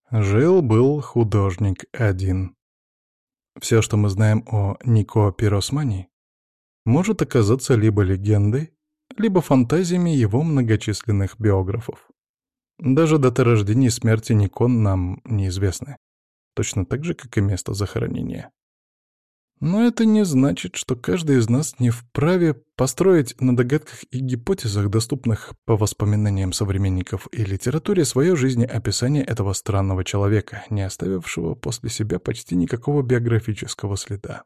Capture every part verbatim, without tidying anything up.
Жил-был художник один. Все, что мы знаем о Нико Пиросмани, может оказаться либо легендой, либо фантазиями его многочисленных биографов. Даже дата рождения и смерти Нико нам неизвестны, точно так же, как и место захоронения. Но это не значит, что каждый из нас не вправе построить на догадках и гипотезах, доступных по воспоминаниям современников и литературе, свое жизнеописание этого странного человека, не оставившего после себя почти никакого биографического следа.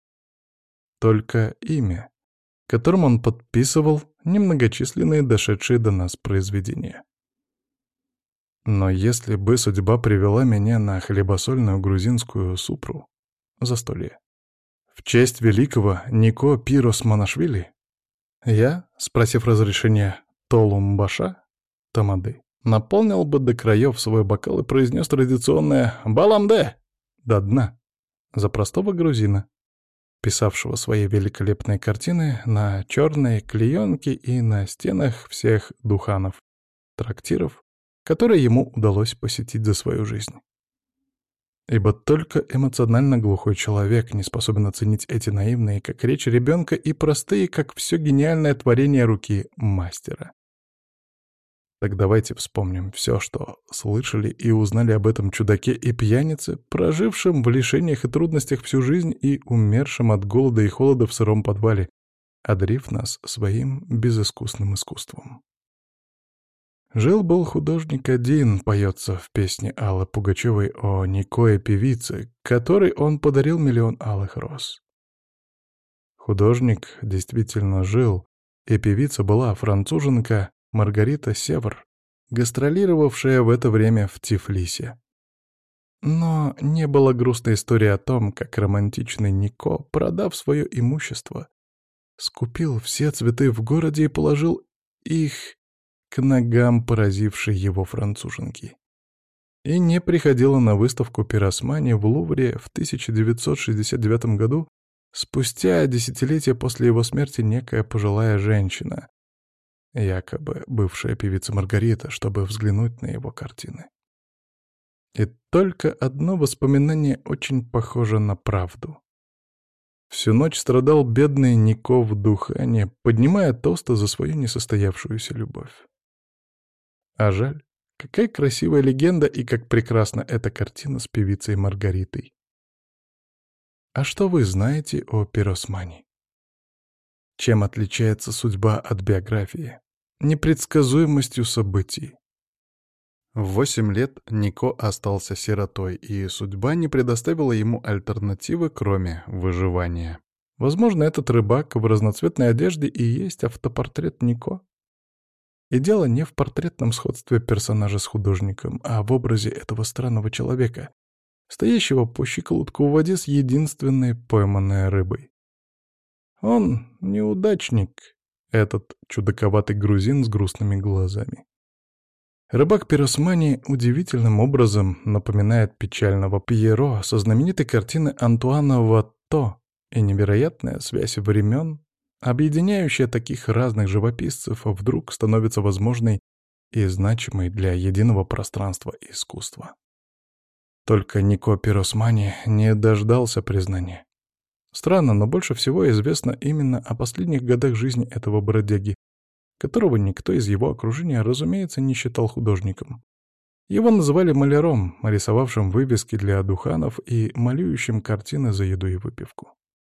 Только имя, которым он подписывал немногочисленные дошедшие до нас произведения. Но если бы судьба привела меня на хлебосольную грузинскую супру, застолье, в честь великого Нико Пиросманашвили, я, спросив разрешения Толумбаша, тамады, наполнил бы до краев свой бокал и произнес традиционное «Баламде!» до дна за простого грузина, писавшего свои великолепные картины на черной клеенке и на стенах всех духанов, трактиров, которые ему удалось посетить за свою жизнь. Ибо только эмоционально глухой человек не способен оценить эти наивные, как речь ребенка, и простые, как все гениальное творение руки мастера. Так давайте вспомним все, что слышали и узнали об этом чудаке и пьянице, прожившем в лишениях и трудностях всю жизнь и умершем от голода и холода в сыром подвале, одарив нас своим безыскусным искусством. «Жил-был художник один», поется в песне Аллы Пугачевой о Никое певице, которой он подарил миллион алых роз. Художник действительно жил, и певица была француженка Маргарита Севр, гастролировавшая в это время в Тифлисе. Но не было грустной истории о том, как романтичный Нико, продав свое имущество, скупил все цветы в городе и положил их к ногам поразившей его француженки. И не приходила на выставку Пиросмани в Лувре в тысяча девятьсот шестьдесят девятом году, спустя десятилетия после его смерти, некая пожилая женщина, якобы бывшая певица Маргарита, чтобы взглянуть на его картины. И только одно воспоминание очень похоже на правду. Всю ночь страдал бедный Нико в духане, поднимая тосты за свою несостоявшуюся любовь. А жаль, какая красивая легенда и как прекрасна эта картина с певицей Маргаритой. А что вы знаете о Пиросмани? Чем отличается судьба от биографии? Непредсказуемостью событий. В восемь лет Нико остался сиротой, и судьба не предоставила ему альтернативы, кроме выживания. Возможно, этот рыбак в разноцветной одежде и есть автопортрет Нико? И дело не в портретном сходстве персонажа с художником, а в образе этого странного человека, стоящего по щиколотку в воде с единственной пойманной рыбой. Он неудачник, этот чудаковатый грузин с грустными глазами. Рыбак Пиросмани удивительным образом напоминает печального Пьеро со знаменитой картины Антуана Ватто, и невероятная связь времен, объединяющая таких разных живописцев, вдруг становится возможной и значимой для единого пространства искусства. Только Нико Пиросмани не дождался признания. Странно, но больше всего известно именно о последних годах жизни этого бродяги, которого никто из его окружения, разумеется, не считал художником. Его называли маляром, рисовавшим вывески для духанов и малюющим картины за еду и выпивку.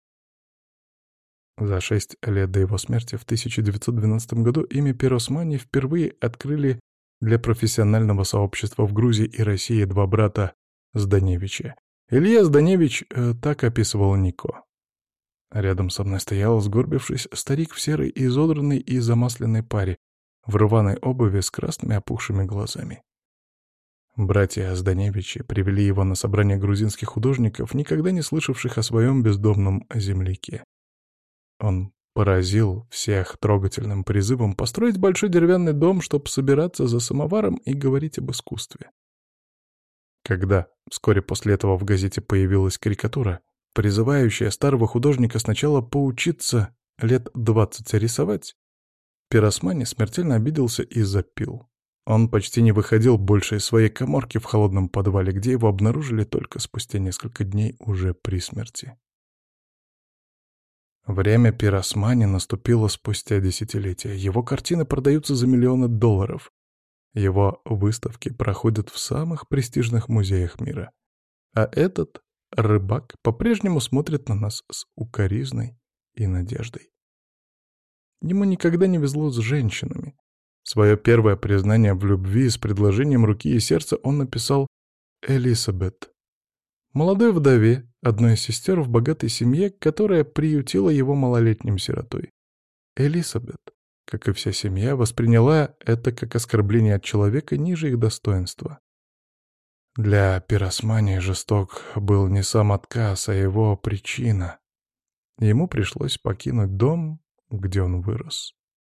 За шесть лет до его смерти в тысяча девятьсот двенадцатом году имя Пиросмани впервые открыли для профессионального сообщества в Грузии и России два брата Зданевича. Илья Зданевич э, так описывал Нико. Рядом со мной стоял, сгорбившись, старик в серой, изодранной и замасленной паре, в рваной обуви с красными опухшими глазами. Братья Зданевичи привели его на собрание грузинских художников, никогда не слышавших о своем бездомном земляке. Он поразил всех трогательным призывом построить большой деревянный дом, чтобы собираться за самоваром и говорить об искусстве. Когда вскоре после этого в газете появилась карикатура, призывающая старого художника сначала поучиться лет двадцать рисовать, Пиросмани смертельно обиделся и запил. Он почти не выходил больше из своей каморки в холодном подвале, где его обнаружили только спустя несколько дней уже при смерти. Время Пиросмани наступило спустя десятилетия. Его картины продаются за миллионы долларов. Его выставки проходят в самых престижных музеях мира. А этот рыбак по-прежнему смотрит на нас с укоризной и надеждой. Ему никогда не везло с женщинами. Свое первое признание в любви с предложением руки и сердца он написал Элисабет, молодой вдове, одной из сестер в богатой семье, которая приютила его малолетним сиротой. Элисабет, как и вся семья, восприняла это как оскорбление от человека ниже их достоинства. Для Пиросмани жесток был не сам отказ, а его причина. Ему пришлось покинуть дом, где он вырос.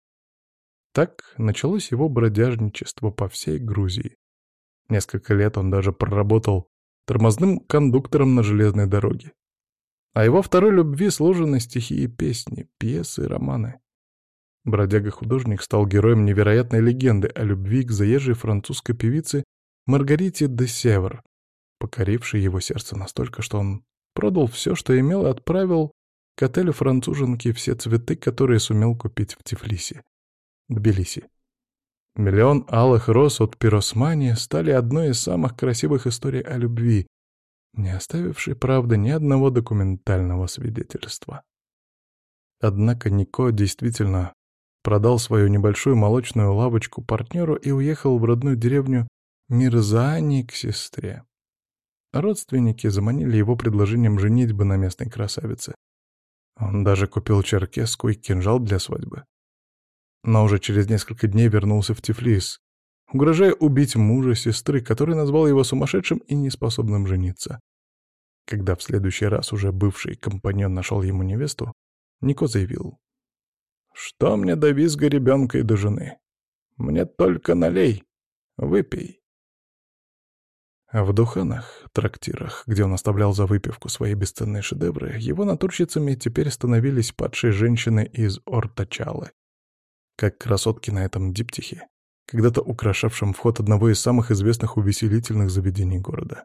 Так началось его бродяжничество по всей Грузии. Несколько лет он даже проработал тормозным кондуктором на железной дороге. А его второй любви сложены стихи и песни, пьесы и романы. Бродяга-художник стал героем невероятной легенды о любви к заезжей французской певице Маргарите де Севр, покорившей его сердце настолько, что он продал все, что имел, и отправил к отелю француженки все цветы, которые сумел купить в Тифлисе, Тбилиси. Миллион алых роз от Пиросмани стали одной из самых красивых историй о любви, не оставившей, правда, ни одного документального свидетельства. Однако Нико действительно продал свою небольшую молочную лавочку партнеру и уехал в родную деревню Мирзаани к сестре. Родственники заманили его предложением женитьбы на местной красавице. Он даже купил черкеску и кинжал для свадьбы. Но уже через несколько дней вернулся в Тифлис, угрожая убить мужа сестры, который назвал его сумасшедшим и неспособным жениться. Когда в следующий раз уже бывший компаньон нашел ему невесту, Нико заявил: «Что мне до визга ребенка и до жены? Мне только налей, выпей». А в духанах, трактирах, где он оставлял за выпивку свои бесценные шедевры, его натурщицами теперь становились падшие женщины из Ортачалы, как красотки на этом диптихе, когда-то украшавшем вход одного из самых известных увеселительных заведений города.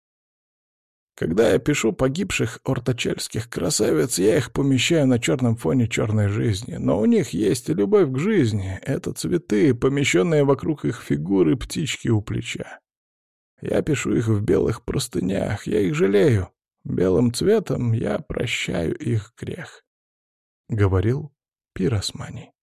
Когда я пишу погибших ортачальских красавиц, я их помещаю на черном фоне черной жизни, но у них есть и любовь к жизни, это цветы, помещенные вокруг их фигуры, птички у плеча. Я пишу их в белых простынях, я их жалею, белым цветом я прощаю их грех», — говорил Пиросмани.